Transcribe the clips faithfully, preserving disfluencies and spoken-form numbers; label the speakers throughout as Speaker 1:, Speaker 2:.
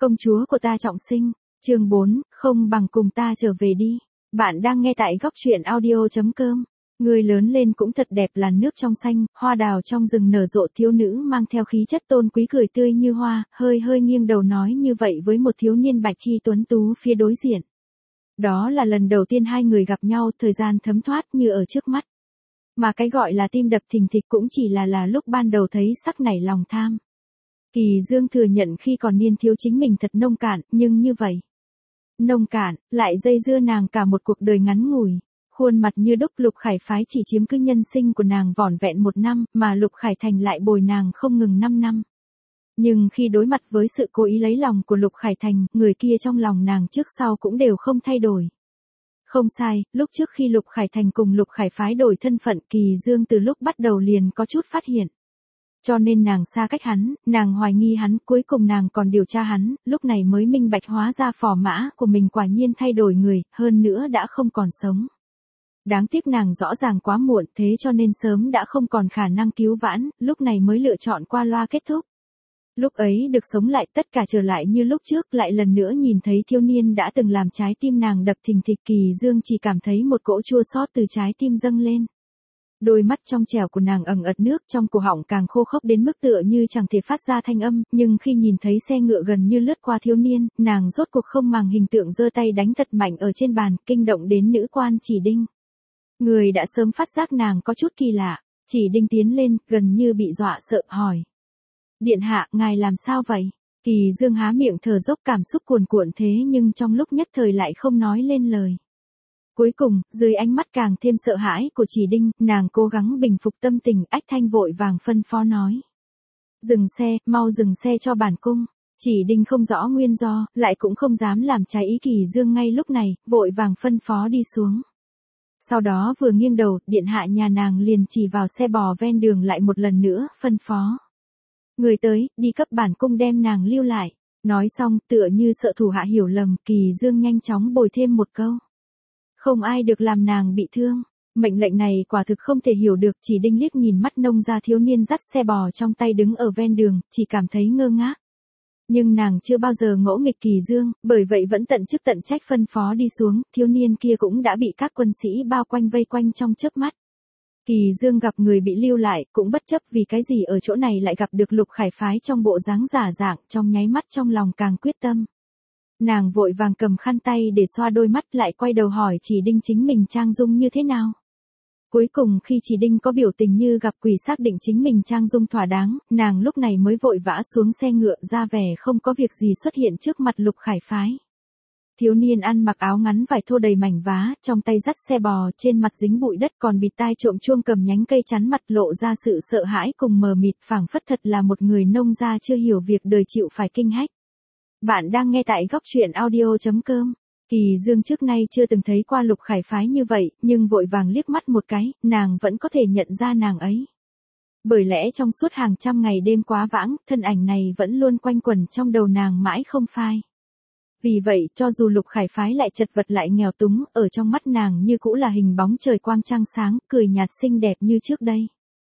Speaker 1: Công chúa của ta trọng sinh, chương bốn, không bằng cùng ta trở về đi. Bạn đang nghe tại góc truyện audio chấm com. Người lớn lên cũng thật đẹp, làn nước trong xanh, hoa đào trong rừng nở rộ, thiếu nữ mang theo khí chất tôn quý cười tươi như hoa, hơi hơi nghiêng đầu nói như vậy với một thiếu niên bạch chi tuấn tú phía đối diện. Đó là lần đầu tiên hai người gặp nhau, thời gian thấm thoát như ở trước mắt. Mà cái gọi là tim đập thình thịch cũng chỉ là là lúc ban đầu thấy sắc nảy lòng tham. Kỳ Dương thừa nhận khi còn niên thiếu chính mình thật nông cạn, nhưng như vậy. Nông cạn, lại dây dưa nàng cả một cuộc đời ngắn ngủi. Khuôn mặt như đúc, Lục Khải Phái chỉ chiếm cứ nhân sinh của nàng vỏn vẹn một năm, mà Lục Khải Thành lại bồi nàng không ngừng năm năm. Nhưng khi đối mặt với sự cố ý lấy lòng của Lục Khải Thành, người kia trong lòng nàng trước sau cũng đều không thay đổi. Không sai, lúc trước khi Lục Khải Thành cùng Lục Khải Phái đổi thân phận, Kỳ Dương từ lúc bắt đầu liền có chút phát hiện. Cho nên nàng xa cách hắn, nàng hoài nghi hắn, cuối cùng nàng còn điều tra hắn, lúc này mới minh bạch hóa ra phò mã của mình quả nhiên thay đổi người, hơn nữa đã không còn sống. Đáng tiếc nàng rõ ràng quá muộn, thế cho nên sớm đã không còn khả năng cứu vãn, lúc này mới lựa chọn qua loa kết thúc. Lúc ấy được sống lại, tất cả trở lại như lúc trước, lại lần nữa nhìn thấy thiếu niên đã từng làm trái tim nàng đập thình thịch, Kỳ Dương chỉ cảm thấy một cỗ chua xót từ trái tim dâng lên. Đôi mắt trong trẻo của nàng ẩn ẩn nước, trong cổ họng càng khô khốc đến mức tựa như chẳng thể phát ra thanh âm, nhưng khi nhìn thấy xe ngựa gần như lướt qua thiếu niên, nàng rốt cuộc không màng hình tượng giơ tay đánh thật mạnh ở trên bàn, kinh động đến nữ quan Chỉ Đinh. Người đã sớm phát giác nàng có chút kỳ lạ, Chỉ Đinh tiến lên, gần như bị dọa sợ, hỏi. Điện hạ, ngài làm sao vậy? Kỳ Dương há miệng thở dốc, cảm xúc cuồn cuộn thế nhưng trong lúc nhất thời lại không nói lên lời. Cuối cùng, dưới ánh mắt càng thêm sợ hãi của Chỉ Đinh, nàng cố gắng bình phục tâm tình, ách thanh vội vàng phân phó nói. Dừng xe, mau dừng xe cho bản cung. Chỉ Đinh không rõ nguyên do, lại cũng không dám làm trái ý Kỳ Dương ngay lúc này, vội vàng phân phó đi xuống. Sau đó vừa nghiêng đầu, điện hạ nhà nàng liền chỉ vào xe bò ven đường lại một lần nữa, phân phó. Người tới, đi cấp bản cung đem nàng lưu lại. Nói xong, tựa như sợ thủ hạ hiểu lầm, Kỳ Dương nhanh chóng bồi thêm một câu. Không ai được làm nàng bị thương. Mệnh lệnh này quả thực không thể hiểu được, Chỉ Đinh liếc nhìn mắt nông gia thiếu niên dắt xe bò trong tay đứng ở ven đường, chỉ cảm thấy ngơ ngác. Nhưng nàng chưa bao giờ ngỗ nghịch Kỳ Dương, bởi vậy vẫn tận chức tận trách phân phó đi xuống, thiếu niên kia cũng đã bị các quân sĩ bao quanh vây quanh trong chớp mắt. Kỳ Dương gặp người bị lưu lại, cũng bất chấp vì cái gì ở chỗ này lại gặp được Lục Khải Phái trong bộ dáng giả dạng, trong nháy mắt trong lòng càng quyết tâm. Nàng vội vàng cầm khăn tay để xoa đôi mắt, lại quay đầu hỏi Chỉ Đinh chính mình trang dung như thế nào. Cuối cùng khi Chỉ Đinh có biểu tình như gặp quỷ xác định chính mình trang dung thỏa đáng, nàng lúc này mới vội vã xuống xe ngựa, ra vẻ không có việc gì xuất hiện trước mặt Lục Khải Phái. Thiếu niên ăn mặc áo ngắn vải thô đầy mảnh vá, trong tay dắt xe bò, trên mặt dính bụi đất, còn bịt tai trộm chuông, cầm nhánh cây chắn mặt, lộ ra sự sợ hãi cùng mờ mịt, phảng phất thật là một người nông gia chưa hiểu việc đời chịu phải kinh hách. Bạn đang nghe tại góc truyện audio chấm com. Kỳ Dương trước nay chưa từng thấy qua Lục Khải Phái như vậy, nhưng vội vàng liếc mắt một cái, nàng vẫn có thể nhận ra nàng ấy. Bởi lẽ trong suốt hàng trăm ngày đêm quá vãng, thân ảnh này vẫn luôn quanh quẩn trong đầu nàng mãi không phai. Vì vậy, cho dù Lục Khải Phái lại chật vật lại nghèo túng, ở trong mắt nàng như cũ là hình bóng trời quang trăng sáng, cười nhạt xinh đẹp như trước đây.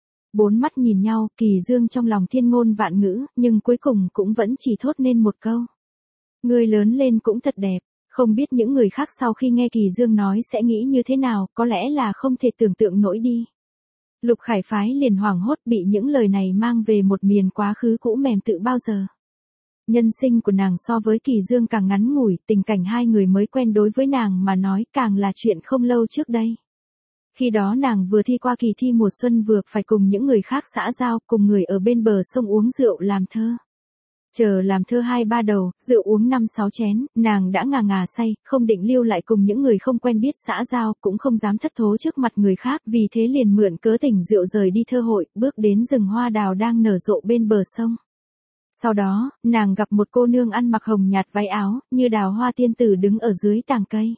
Speaker 1: Bốn mắt nhìn nhau, Kỳ Dương trong lòng thiên ngôn vạn ngữ, nhưng cuối cùng cũng vẫn chỉ thốt nên một câu. Người lớn lên cũng thật đẹp, không biết những người khác sau khi nghe Kỳ Dương nói sẽ nghĩ như thế nào, có lẽ là không thể tưởng tượng nổi đi. Lục Khải Phái liền hoảng hốt, bị những lời này mang về một miền quá khứ cũ mềm tự bao giờ. Nhân sinh của nàng so với Kỳ Dương càng ngắn ngủi, tình cảnh hai người mới quen đối với nàng mà nói càng là chuyện không lâu trước đây. Khi đó nàng vừa thi qua kỳ thi mùa xuân, vừa phải cùng những người khác xã giao, cùng người ở bên bờ sông uống rượu làm thơ. Chờ làm thơ hai ba đầu, rượu uống năm sáu chén, nàng đã ngà ngà say, không định lưu lại cùng những người không quen biết xã giao, cũng không dám thất thố trước mặt người khác, vì thế liền mượn cớ tỉnh rượu rời đi thơ hội, bước đến rừng hoa đào đang nở rộ bên bờ sông. Sau đó, nàng gặp một cô nương ăn mặc hồng nhạt váy áo, như đào hoa tiên tử đứng ở dưới tàng cây.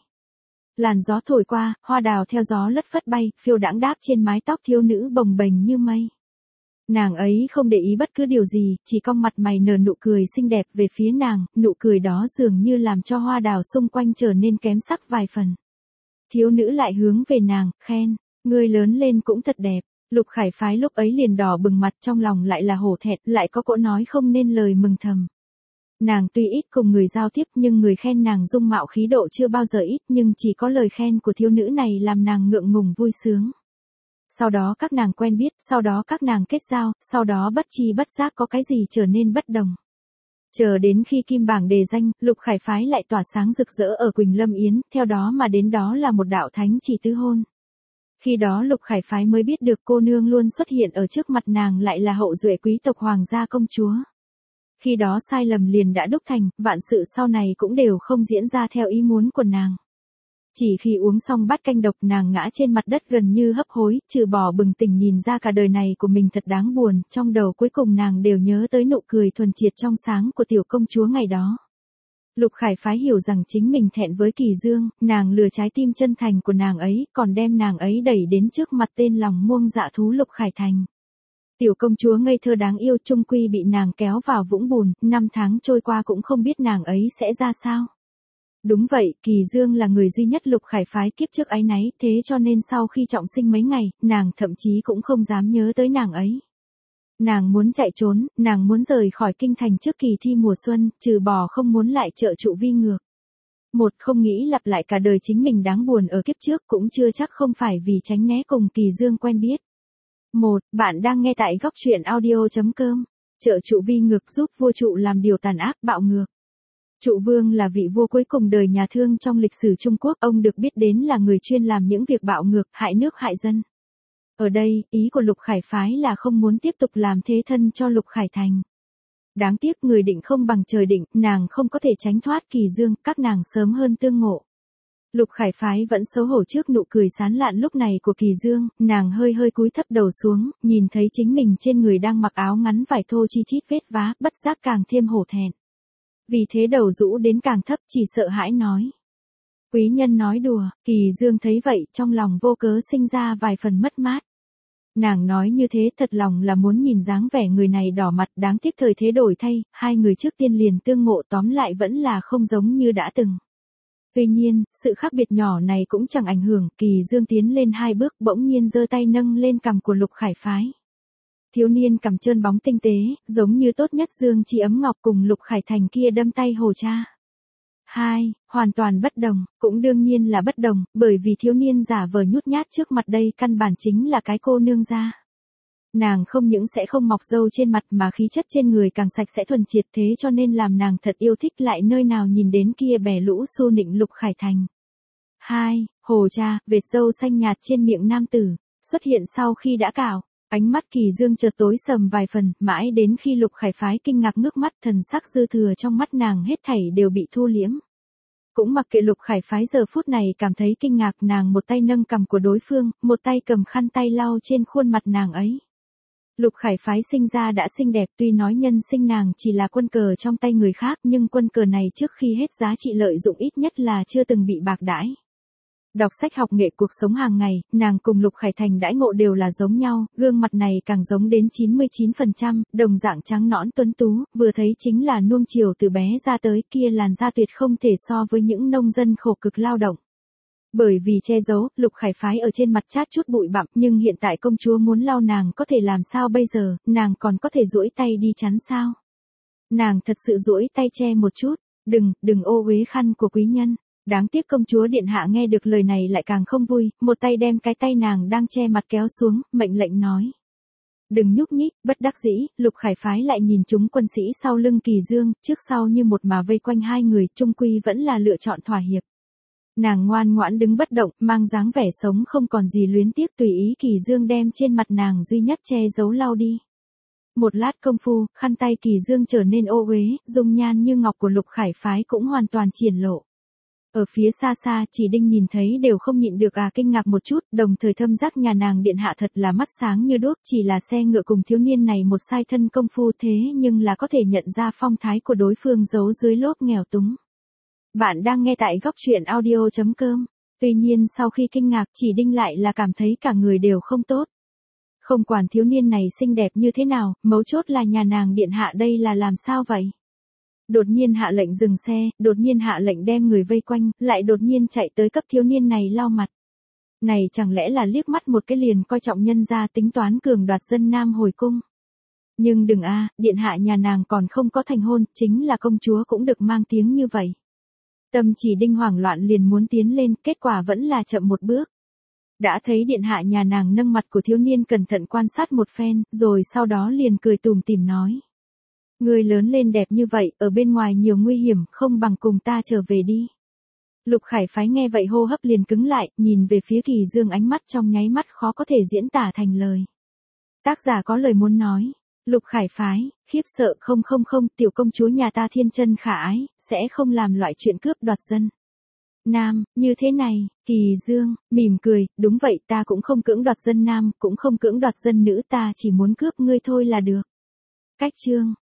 Speaker 1: Làn gió thổi qua, hoa đào theo gió lất phất bay, phiêu đãng đáp trên mái tóc thiếu nữ bồng bềnh như mây. Nàng ấy không để ý bất cứ điều gì, chỉ cong mặt mày nở nụ cười xinh đẹp về phía nàng, nụ cười đó dường như làm cho hoa đào xung quanh trở nên kém sắc vài phần. Thiếu nữ lại hướng về nàng, khen, người lớn lên cũng thật đẹp. Lục Khải Phái lúc ấy liền đỏ bừng mặt, trong lòng lại là hổ thẹn, lại có cỗ nói không nên lời mừng thầm. Nàng tuy ít cùng người giao tiếp nhưng người khen nàng dung mạo khí độ chưa bao giờ ít, nhưng chỉ có lời khen của thiếu nữ này làm nàng ngượng ngùng vui sướng. Sau đó các nàng quen biết, sau đó các nàng kết giao, sau đó bất chi bất giác có cái gì trở nên bất đồng. Chờ đến khi kim bảng đề danh, Lục Khải phái lại tỏa sáng rực rỡ ở Quỳnh Lâm Yến, theo đó mà đến đó là một đạo thánh chỉ tứ hôn. Khi đó Lục Khải phái mới biết được cô nương luôn xuất hiện ở trước mặt nàng lại là hậu duệ quý tộc hoàng gia công chúa. Khi đó sai lầm liền đã đúc thành, vạn sự sau này cũng đều không diễn ra theo ý muốn của nàng. Chỉ khi uống xong bát canh độc nàng ngã trên mặt đất gần như hấp hối, trừ bỏ bừng tỉnh nhìn ra cả đời này của mình thật đáng buồn, trong đầu cuối cùng nàng đều nhớ tới nụ cười thuần triệt trong sáng của tiểu công chúa ngày đó. Lục Khải phái hiểu rằng chính mình thẹn với Kỳ Dương, nàng lừa trái tim chân thành của nàng ấy, còn đem nàng ấy đẩy đến trước mặt tên lòng muông dạ thú Lục Khải Thành. Tiểu công chúa ngây thơ đáng yêu chung quy bị nàng kéo vào vũng bùn, năm tháng trôi qua cũng không biết nàng ấy sẽ ra sao. Đúng vậy, Kỳ Dương là người duy nhất Lục Khải phái kiếp trước áy náy, thế cho nên sau khi trọng sinh mấy ngày, nàng thậm chí cũng không dám nhớ tới nàng ấy. Nàng muốn chạy trốn, nàng muốn rời khỏi kinh thành trước kỳ thi mùa xuân, trừ bỏ không muốn lại trợ trụ vi ngược. Một không nghĩ lặp lại cả đời chính mình đáng buồn ở kiếp trước cũng chưa chắc không phải vì tránh né cùng Kỳ Dương quen biết. Một, bạn đang nghe tại góc truyện audio chấm com. Trợ trụ vi ngược giúp vua trụ làm điều tàn ác bạo ngược. Trụ vương là vị vua cuối cùng đời nhà Thương trong lịch sử Trung Quốc, ông được biết đến là người chuyên làm những việc bạo ngược, hại nước hại dân. Ở đây, ý của Lục Khải phái là không muốn tiếp tục làm thế thân cho Lục Khải Thành. Đáng tiếc người định không bằng trời định, nàng không có thể tránh thoát Kỳ Dương, các nàng sớm hơn tương ngộ. Lục Khải phái vẫn xấu hổ trước nụ cười sán lạn lúc này của Kỳ Dương, nàng hơi hơi cúi thấp đầu xuống, nhìn thấy chính mình trên người đang mặc áo ngắn vải thô chi chít vết vá, bất giác càng thêm hổ thẹn. Vì thế đầu rũ đến càng thấp, chỉ sợ hãi nói. Quý nhân nói đùa, Kỳ Dương thấy vậy trong lòng vô cớ sinh ra vài phần mất mát. Nàng nói như thế thật lòng là muốn nhìn dáng vẻ người này đỏ mặt, đáng tiếc thời thế đổi thay, hai người trước tiên liền tương ngộ, tóm lại vẫn là không giống như đã từng. Tuy nhiên, sự khác biệt nhỏ này cũng chẳng ảnh hưởng, Kỳ Dương tiến lên hai bước bỗng nhiên giơ tay nâng lên cằm của Lục Khải phái. Thiếu niên cằm trơn bóng tinh tế, giống như tốt nhất dương chi ấm ngọc cùng Lục Khải Thành kia đâm tay hồ cha. Hai, hoàn toàn bất đồng, cũng đương nhiên là bất đồng, bởi vì thiếu niên giả vờ nhút nhát trước mặt đây căn bản chính là cái cô nương gia. Nàng không những sẽ không mọc râu trên mặt mà khí chất trên người càng sạch sẽ thuần triệt, thế cho nên làm nàng thật yêu thích, lại nơi nào nhìn đến kia bè lũ xu nịnh Lục Khải Thành. Hai, hồ cha, vệt râu xanh nhạt trên miệng nam tử, xuất hiện sau khi đã cạo. Ánh mắt Kỳ Dương chợt tối sầm vài phần, mãi đến khi Lục Khải phái kinh ngạc ngước mắt, thần sắc dư thừa trong mắt nàng hết thảy đều bị thu liễm. Cũng mặc kệ Lục Khải phái giờ phút này cảm thấy kinh ngạc, nàng một tay nâng cằm của đối phương, một tay cầm khăn tay lau trên khuôn mặt nàng ấy. Lục Khải phái sinh ra đã xinh đẹp, tuy nói nhân sinh nàng chỉ là quân cờ trong tay người khác, nhưng quân cờ này trước khi hết giá trị lợi dụng ít nhất là chưa từng bị bạc đãi. Đọc sách học nghệ cuộc sống hàng ngày, nàng cùng Lục Khải Thành đãi ngộ đều là giống nhau, gương mặt này càng giống đến chín mươi chín phần trăm, đồng dạng trắng nõn tuấn tú, vừa thấy chính là nuông chiều từ bé ra tới, kia làn da tuyệt không thể so với những nông dân khổ cực lao động. Bởi vì che giấu, Lục Khải phái ở trên mặt chát chút bụi bặm, nhưng hiện tại công chúa muốn lau nàng có thể làm sao bây giờ, nàng còn có thể duỗi tay đi chắn sao? Nàng thật sự duỗi tay che một chút, đừng, đừng ô uế khăn của quý nhân. Đáng tiếc công chúa điện hạ nghe được lời này lại càng không vui, một tay đem cái tay nàng đang che mặt kéo xuống, mệnh lệnh nói. Đừng nhúc nhích, bất đắc dĩ, Lục Khải phái lại nhìn chúng quân sĩ sau lưng Kỳ Dương, trước sau như một mà vây quanh hai người, chung quy vẫn là lựa chọn thỏa hiệp. Nàng ngoan ngoãn đứng bất động, mang dáng vẻ sống không còn gì luyến tiếc, tùy ý Kỳ Dương đem trên mặt nàng duy nhất che giấu lau đi. Một lát công phu, khăn tay Kỳ Dương trở nên ô uế, dung nhan như ngọc của Lục Khải phái cũng hoàn toàn triển lộ. Ở phía xa xa, Chỉ Đinh nhìn thấy đều không nhịn được à kinh ngạc một chút, đồng thời thâm giác nhà nàng điện hạ thật là mắt sáng như đuốc, chỉ là xe ngựa cùng thiếu niên này một sai thân công phu thế nhưng là có thể nhận ra phong thái của đối phương giấu dưới lốp nghèo túng. Bạn đang nghe tại góc truyện audio chấm com. Tuy nhiên sau khi kinh ngạc, Chỉ Đinh lại là cảm thấy cả người đều không tốt. Không quản thiếu niên này xinh đẹp như thế nào, mấu chốt là nhà nàng điện hạ đây là làm sao vậy? Đột nhiên hạ lệnh dừng xe, đột nhiên hạ lệnh đem người vây quanh, lại đột nhiên chạy tới cấp thiếu niên này lau mặt. Này chẳng lẽ là liếc mắt một cái liền coi trọng nhân gia tính toán cường đoạt dân nam hồi cung. Nhưng đừng a, điện hạ nhà nàng còn không có thành hôn, chính là công chúa cũng được mang tiếng như vậy. Tâm chỉ đinh hoảng loạn liền muốn tiến lên, kết quả vẫn là chậm một bước. Đã thấy điện hạ nhà nàng nâng mặt của thiếu niên cẩn thận quan sát một phen, rồi sau đó liền cười tủm tỉm nói. Người lớn lên đẹp như vậy, ở bên ngoài nhiều nguy hiểm, không bằng cùng ta trở về đi. Lục Khải Phái nghe vậy hô hấp liền cứng lại, nhìn về phía Kỳ Dương ánh mắt trong nháy mắt khó có thể diễn tả thành lời. Tác giả có lời muốn nói. Lục Khải Phái, khiếp sợ không không không, tiểu công chúa nhà ta thiên chân khả ái, sẽ không làm loại chuyện cướp đoạt dân. Nam, như thế này, Kỳ Dương, mỉm cười, đúng vậy ta cũng không cưỡng đoạt dân nam, cũng không cưỡng đoạt dân nữ ta chỉ muốn cướp ngươi thôi là được. Cách chương.